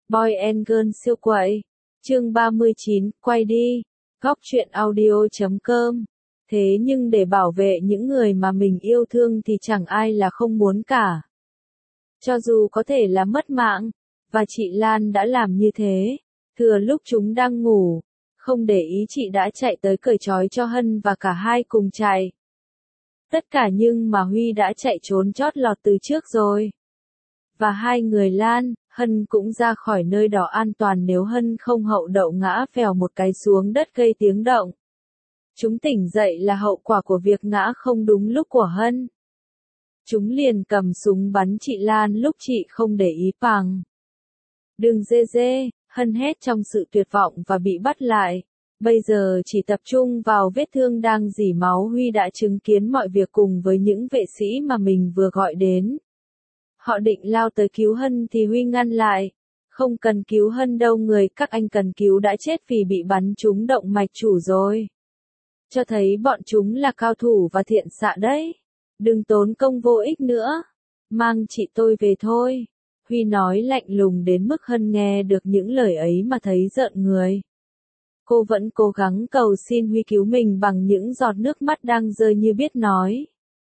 Boy and Girl siêu quậy. Chương 39, quay đi. Góc truyện audio.com. Thế nhưng để bảo vệ những người mà mình yêu thương thì chẳng ai là không muốn cả. Cho dù có thể là mất mạng, và chị Lan đã làm như thế. Thừa lúc chúng đang ngủ, không để ý chị đã chạy tới cởi trói cho Hân và cả hai cùng chạy. Tất cả nhưng mà Huy đã chạy trốn chót lọt từ trước rồi. Và hai người Lan, Hân cũng ra khỏi nơi đó an toàn nếu Hân không hậu đậu ngã phèo một cái xuống đất gây tiếng động. Chúng tỉnh dậy là hậu quả của việc ngã không đúng lúc của Hân. Chúng liền cầm súng bắn chị Lan lúc chị không để ý bằng. Đừng dê dê, Hân hét trong sự tuyệt vọng và bị bắt lại. Bây giờ chỉ tập trung vào vết thương đang rỉ máu. Huy đã chứng kiến mọi việc cùng với những vệ sĩ mà mình vừa gọi đến. Họ định lao tới cứu Hân thì Huy ngăn lại. Không cần cứu Hân đâu, người các anh cần cứu đã chết vì bị bắn trúng động mạch chủ rồi. Cho thấy bọn chúng là cao thủ và thiện xạ đấy. Đừng tốn công vô ích nữa. Mang chị tôi về thôi. Huy nói lạnh lùng đến mức Hân nghe được những lời ấy mà thấy rợn người. Cô vẫn cố gắng cầu xin Huy cứu mình bằng những giọt nước mắt đang rơi như biết nói.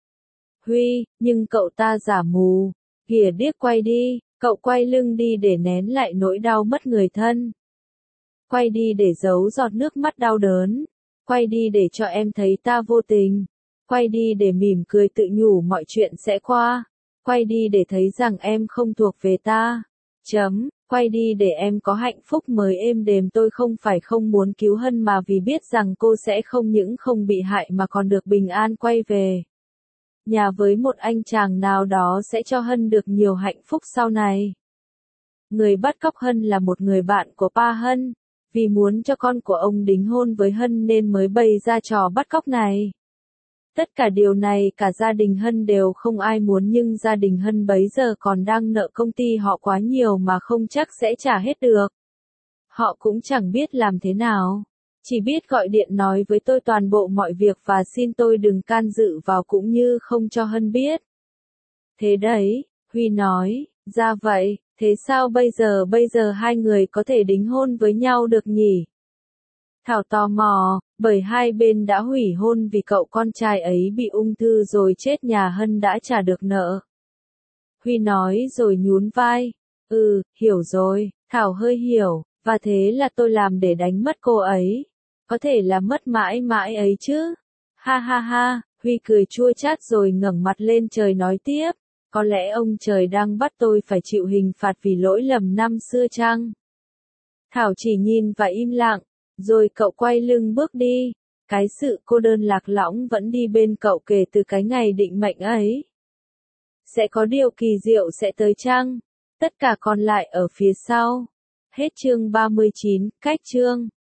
Huy, nhưng cậu ta giả mù. Kìa điếc, quay đi, cậu quay lưng đi để nén lại nỗi đau mất người thân. Quay đi để giấu giọt nước mắt đau đớn. Quay đi để cho em thấy ta vô tình. Quay đi để mỉm cười tự nhủ mọi chuyện sẽ qua. Quay đi để thấy rằng em không thuộc về ta. Quay đi để em có hạnh phúc mới êm đềm. Tôi không phải không muốn cứu Hân mà vì biết rằng cô sẽ không những không bị hại mà còn được bình an quay về nhà với một anh chàng nào đó sẽ cho Hân được nhiều hạnh phúc sau này. Người bắt cóc Hân là một người bạn của pa Hân, vì muốn cho con của ông đính hôn với Hân nên mới bày ra trò bắt cóc này. Tất cả điều này cả gia đình Hân đều không ai muốn, nhưng gia đình Hân bấy giờ còn đang nợ công ty họ quá nhiều mà không chắc sẽ trả hết được. Họ cũng chẳng biết làm thế nào. Chỉ biết gọi điện nói với tôi toàn bộ mọi việc và xin tôi đừng can dự vào cũng như không cho Hân biết. Thế đấy, Huy nói, ra vậy, thế sao bây giờ hai người có thể đính hôn với nhau được nhỉ? Thảo tò mò, bởi hai bên đã hủy hôn vì cậu con trai ấy bị ung thư rồi chết, nhà Hân đã trả được nợ. Huy nói rồi nhún vai, hiểu rồi, Thảo hơi hiểu, và thế là tôi làm để đánh mất cô ấy. Có thể là mất mãi mãi ấy chứ. Ha ha ha, Huy cười chua chát rồi ngẩng mặt lên trời nói tiếp. Có lẽ ông trời đang bắt tôi phải chịu hình phạt vì lỗi lầm năm xưa chăng? Thảo chỉ nhìn và im lặng, rồi cậu quay lưng bước đi. Cái sự cô đơn lạc lõng vẫn đi bên cậu kể từ cái ngày định mệnh ấy. Sẽ có điều kỳ diệu sẽ tới chăng? Tất cả còn lại ở phía sau. Hết chương 39, cách chương.